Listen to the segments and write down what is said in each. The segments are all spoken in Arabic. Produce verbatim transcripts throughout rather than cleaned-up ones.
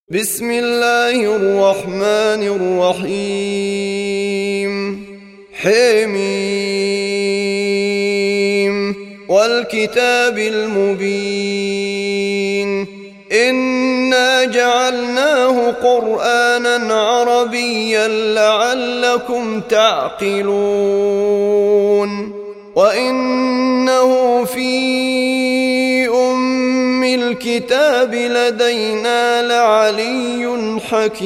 بسم الله الرحمن الرحيم حميم والكتاب المبين إنا جعلناه قرآنا عربيا لعلكم تعقلون وإنه في الكتاب لدينا لعلي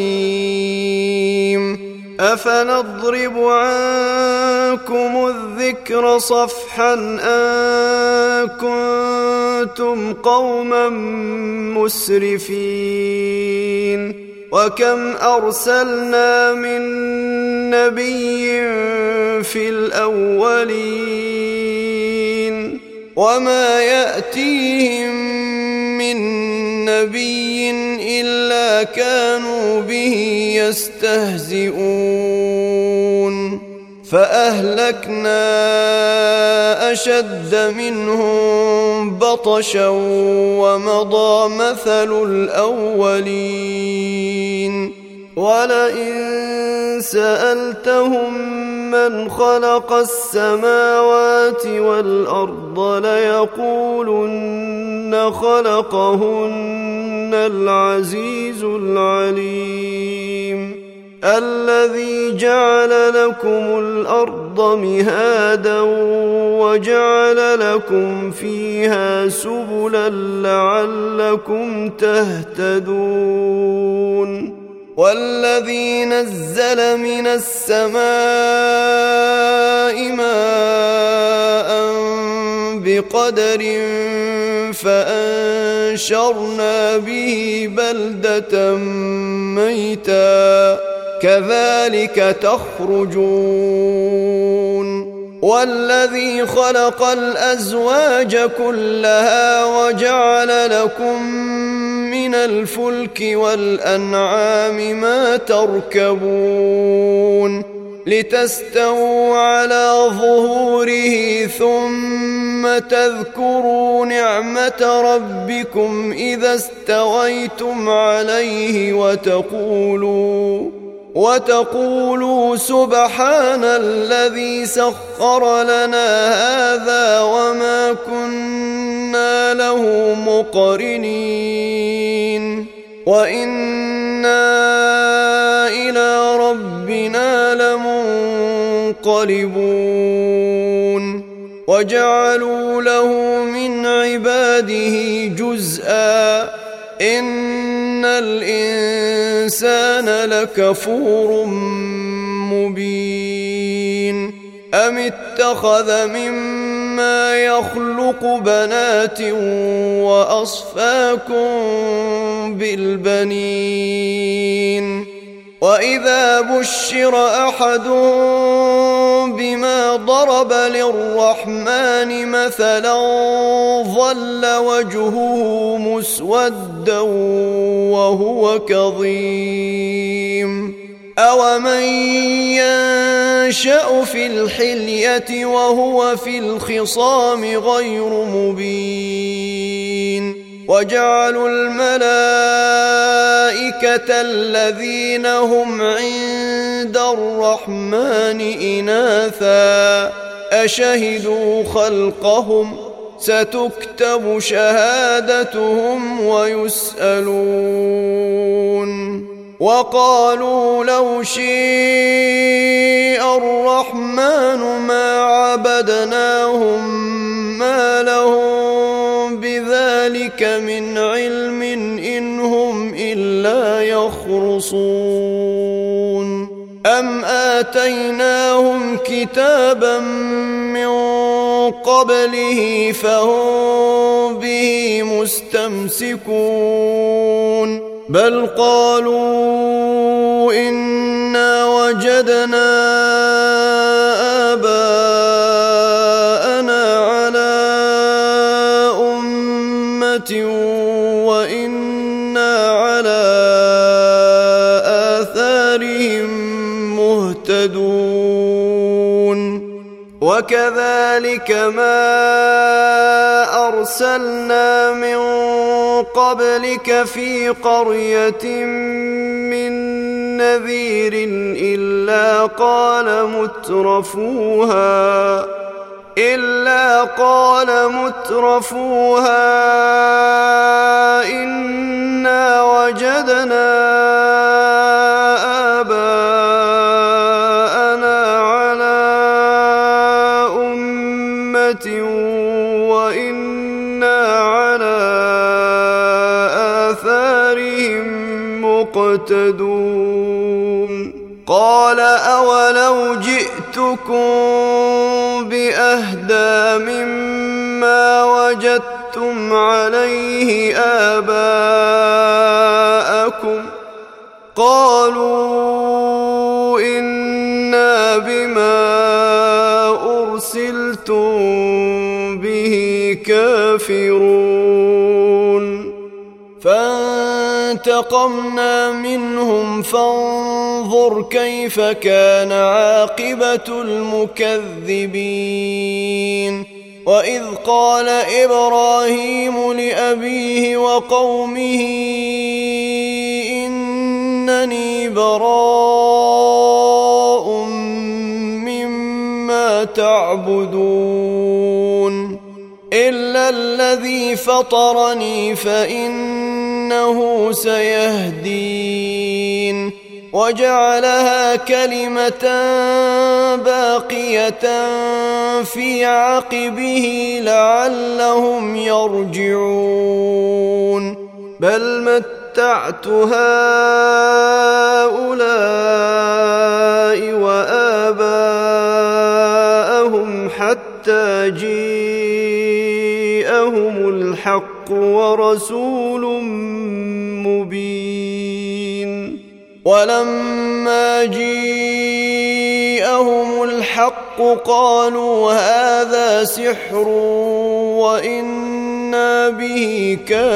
حكيم أفنضرب عنكم الذكر صفحا أن كنتم قوما مسرفين وكم أرسلنا من نبي في الأولين وما يأتيهم من نبي إلا كانوا به يستهزئون فأهلكنا أشد منهم بطشا ومضى مثل الأولين ولئن سألتهم من خلق السماوات والأرض ليقولن خلقهن العزيز العليم الذي جعل لكم الأرض مهادا وجعل لكم فيها سبلا لعلكم تهتدون والذي نزل من السماء ماء بقدر فأنشرنا به بلدة ميتا كذلك تخرجون والذي خلق الأزواج كلها وجعل لكم من الفلك والأنعام ما تركبون لتستووا على ظهوره ثم تذكروا نعمة ربكم إذا استويتم عليه وتقولوا وتقولوا سبحان الذي سخر لنا هذا وما كنا له مقرنين وإنا إلى ربنا لمنقلبون وجعلوا له من عباده جزءا إن الإنسان لكفور مبين أم اتخذ مما يخلق بنات وأصفاكم بالبنين وإذا بشر أحدهم بما ضرب للرحمن مثلا ظل وجهه مسودا وهو كظيم أومن ينشأ في الحلية وهو في الخصام غير مبين وجعلوا الملائكة الذين هم عند الرحمن إناثا أشهدوا خلقهم ستكتب شهادتهم ويسألون وقالوا لو شيء الرحمن ما عبدناهم ما لهم بذلك من علم إن هم إلا يخرصون أم آتيناهم كتابا من قبله فهم به مستمسكون بل قالوا إنا وجدنا آباءنا على أمة وإنا على آثارهم مهتدون وكذلك ما أرسلنا من قبلك في قرية من نذير إلا قال مترفوها إلا قال مترفوها إنا وجدنا آباءنا على أمة وإنا على آثارهم مقتدون قال أولو جئتكم بأهدى مما وجدتم عليه آباءكم قالوا إنا بما أرسلتم به كافرون فانتقمنا منهم فانظر كيف كان عاقبة المكذبين وإذ قال إبراهيم لأبيه وقومه إنني براء مما تعبدون إلا الذي فطرني فإنه سيهدين وجعلها كلمة باقية في عقبه لعلهم يرجعون بل متعت هؤلاء وآباءهم حتى جاءهم الحق ورسول مبين ولما جاءهم الحق قالوا هذا سحر وإنا به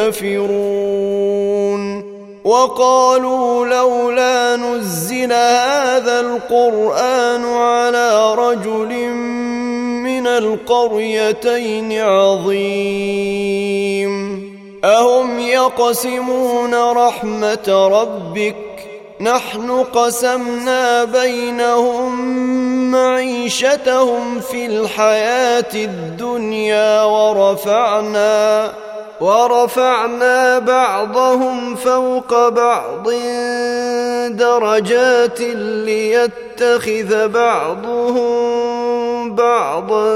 كافرون وقالوا لولا نزل هذا القرآن على رجل من القريتين عظيم أهم يقسمون رحمة ربك نحن قسمنا بينهم معيشتهم في الحياة الدنيا ورفعنا ورفعنا بعضهم فوق بعض درجات ليتخذ بعضهم بعضا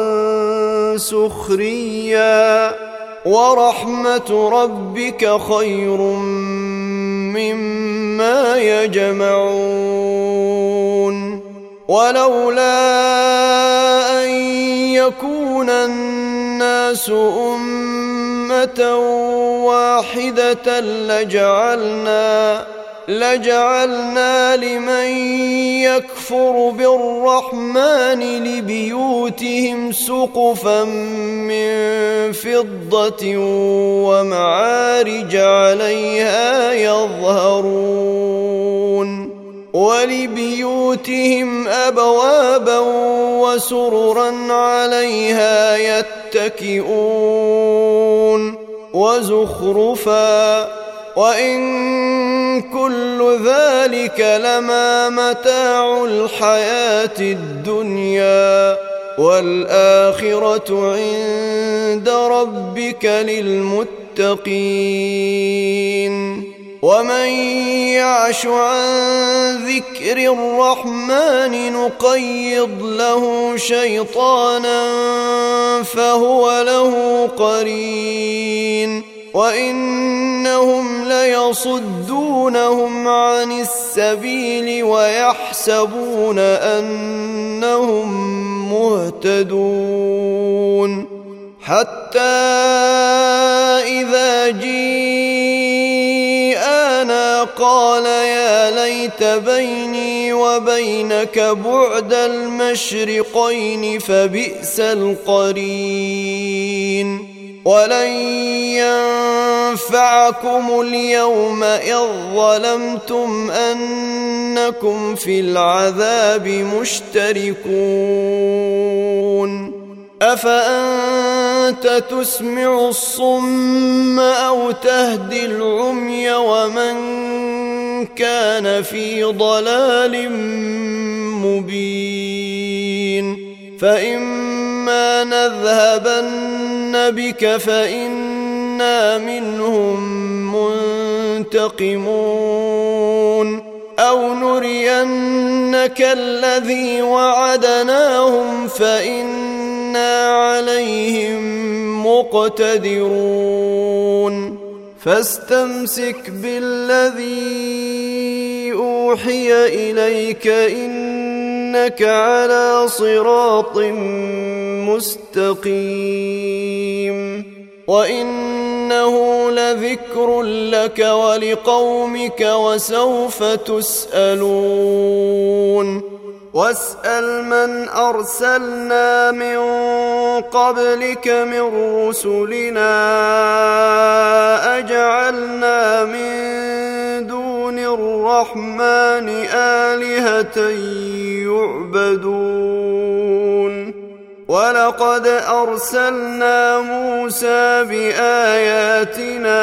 سخريا ورحمة ربك خير مما يجمعون ولولا أن يكون الناس أمة واحدة لجعلنا لجعلنا لمن يكفر بالرحمن لبيوتهم سقفا من فضة ومعارج عليها يظهرون ولبيوتهم أبوابا وسررا عليها يتكئون وزخرفا وإن كل ذلك لما متاع الحياة الدنيا والآخرة عند ربك للمتقين ومن يعش عن ذكر الرحمن نقيض له شيطانا فهو له قرين وإنهم ليصدونهم عن السبيل ويحسبون أنهم مهتدون حتى إذا جاءنا قال يا ليت بيني وبينك بعد المشرقين فبئس القرين ولن ينفعكم اليوم إذ ظلمتم أنكم في العذاب مشتركون أفأنت تسمع الصم أو تهدي العمي ومن كان في ضلال مبين فإما نذهبن بك فإنا منهم منتقمون أو نرينك الذي وعدناهم فإنا عليهم مقتدرون فاستمسك بالذي أوحي إليك إنك على صراط مستقيم وإنه لذكر لك ولقومك وسوف تسألون واسأل من أرسلنا من قبلك من رسلنا أجعلنا من دون الرحمن آلهة يعبدون ولقد أرسلنا موسى بآياتنا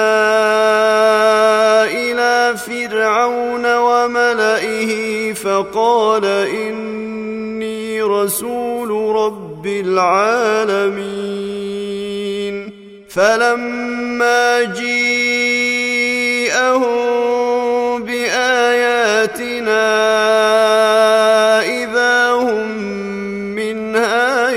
إلى فرعون وملئه فقال إني رسول رب العالمين فلما جيءهم بآياتنا إذا هم منها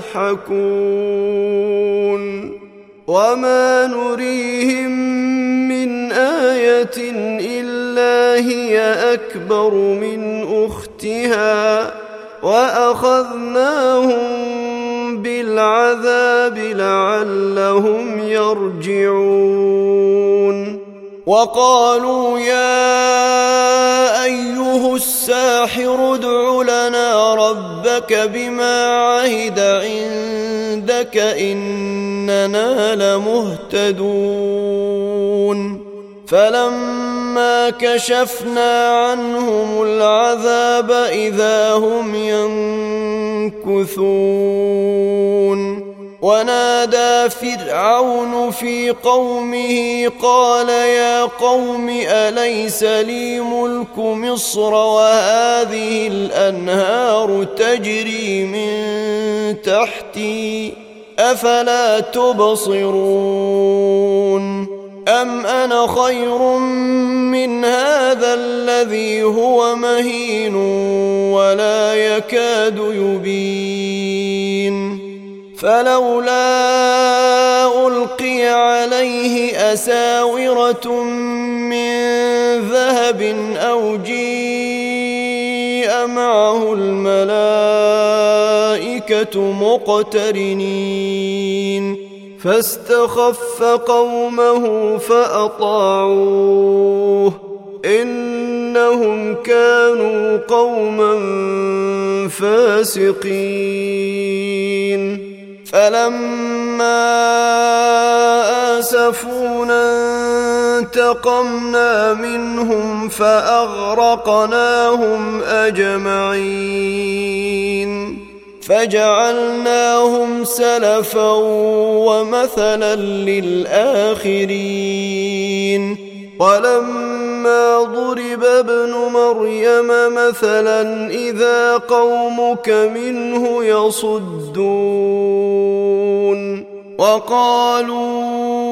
يضحكون وما نريهم من آية إلا هي أكبر من أختها وأخذناهم بالعذاب لعلهم يرجعون وقالوا يا أيها الساحر ادع لنا ربك بما عهد عندك إننا لمهتدون فلما كشفنا عنهم العذاب إذا هم ينكثون ونادى فرعون في قومه قال يا قوم أليس لي ملك مصر وهذه الأنهار تجري من تحتي أفلا تبصرون أم أنا خير من هذا الذي هو مهين ولا يكاد يبين فلولا ألقي عليه أساورة من ذهب أو جيء معه الملائكة مقترنين فاستخف قومه فأطاعوه إنهم كانوا قوما فاسقين فلما آسفونا انتقمنا منهم فأغرقناهم أجمعين فجعلناهم سلفا ومثلا للآخرين ولما ضرب ابن مريم مثلا إذا قومك منه يصدون وقالوا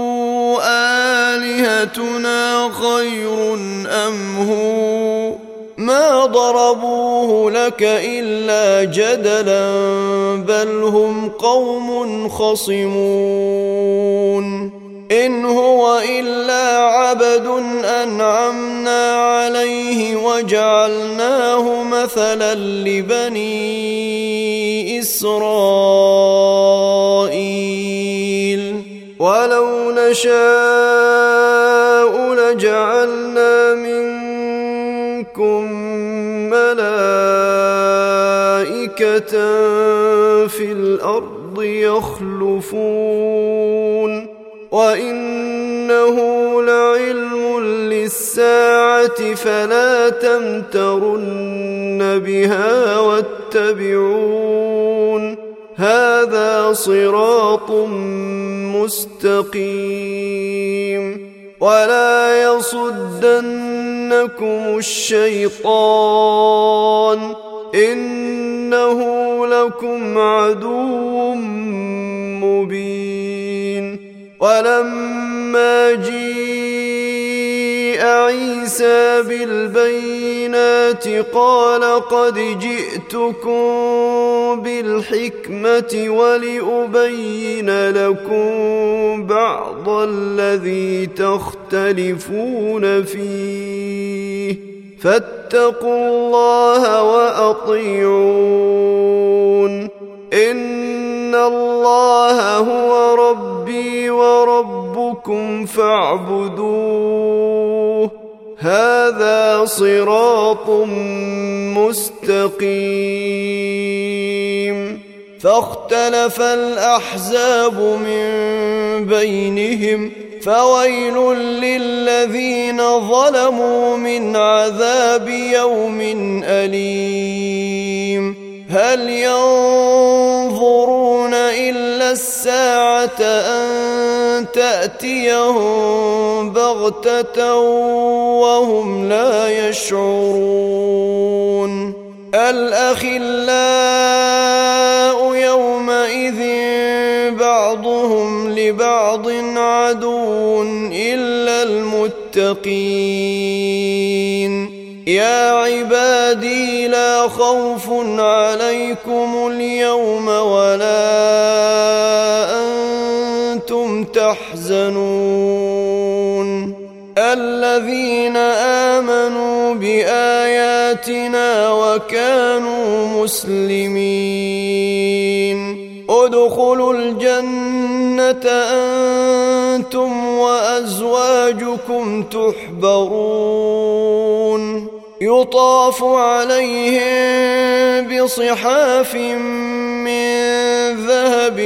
آلهتنا خير أم هو ما ضربوه لك إلا جدلا بل هم قوم خصمون إن هو إلا عبد أنعمنا عليه وجعلناه مثلا لبني إسرائيل ولو نشاء لجعلنا منكم ملائكة في الأرض يخلفون وإنه لعلم للساعة فلا تمترن بها واتبعون هذا صراط مستقيم ولا يصدنكم الشيطان إنه لكم عدو مبين ولما جيء عيسى بالبينات قال قد جئتكم بالحكمة ولأبين لكم بعض الذي تختلفون فيه فاتقوا الله وأطيعون إن الله هو ربي وربكم فاعبدوه هذا صراط مستقيم فاختلف الأحزاب من بينهم فويل للذين ظلموا من عذاب يوم أليم هل ينظرون إلا الساعة أن تأتيهم بغتة وهم لا يشعرون الأخلاء يومئذ بعضهم لبعض عدو إلا المتقين يا عبادي لا خوف عليكم اليوم ولا أنتم تحزنون الذين آمنوا بآياتنا وكانوا مسلمين ادخلوا الجنة أنتم وأزواجكم تحبرون يطاف عليهم بصحاف من ذهب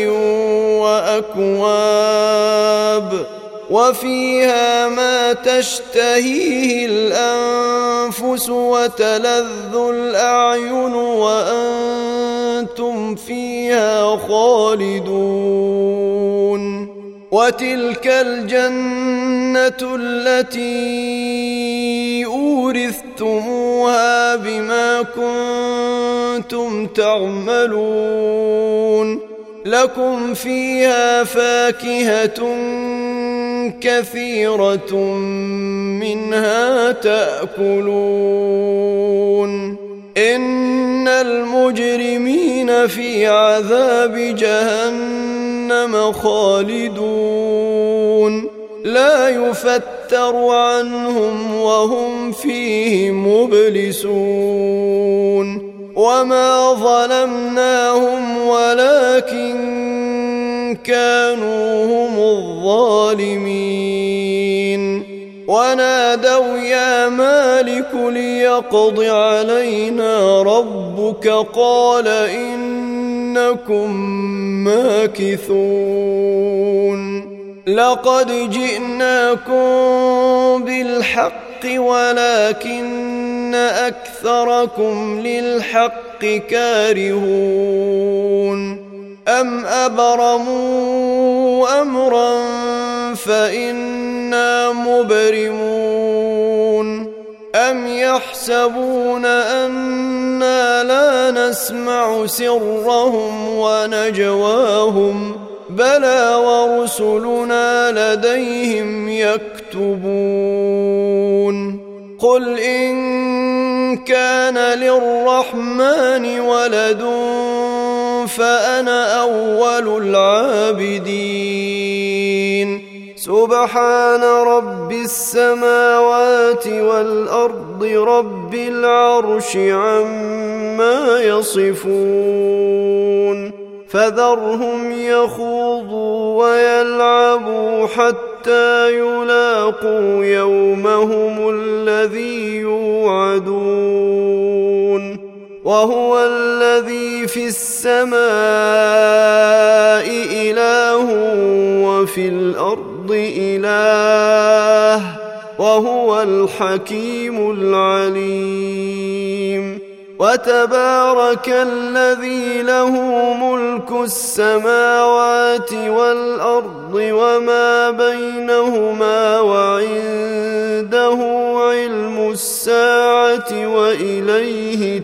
وأكواب وفيها ما تشتهيه الأنفس وتلذ الأعين وأنتم فيها خالدون وتلك الجنة التي أورثتموها بما كنتم تعملون لكم فيها فاكهة كثيرة منها تأكلون إن المجرمين في عذاب جهنم خالدون لا يفتر عنهم وهم فيه مبلسون وما ظلمناهم ولكن كانوا هم الظالمين ونادوا يا مالك ليقض علينا ربك قال إنكم ماكثون لقد جئناكم بالحق ولكن أكثركم للحق كارهون أم أبرموا أمرا فإنا مبرمون أم يحسبون أنا لا نسمع سرهم ونجواهم بلى ورسلنا لديهم يكتبون قل إن كان للرحمن ولد فأنا أول العابدين سبحان رب السماوات والأرض رب العرش عما يصفون فذرهم يخوضوا ويلعبوا حتى يلاقوا يومهم الذي يوعدون وهو الذي في السماء إله وفي الأرض إله وهو الحكيم العليم. وتبارك الذي له ملك السماوات والأرض وما بينهما وعنده علم الساعة وإليه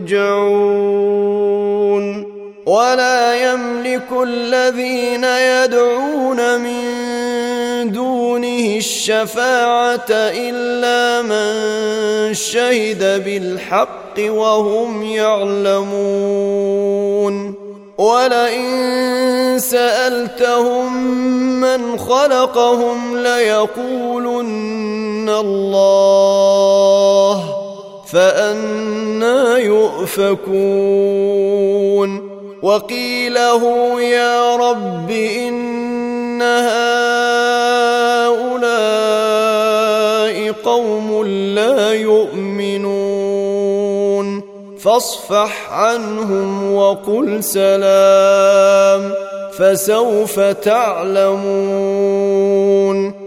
ترجعون. ولا يملك الذين يدعون من دونه الشفاعة إلا من شهد بالحق وهم يعلمون. ولئن سألتهم من خلقهم ليقولن الله فأنى يؤفكون. وقيله يا رب إن هؤلاء قوم لا يؤمنون فاصفح عنهم وقل سلام فسوف تعلمون.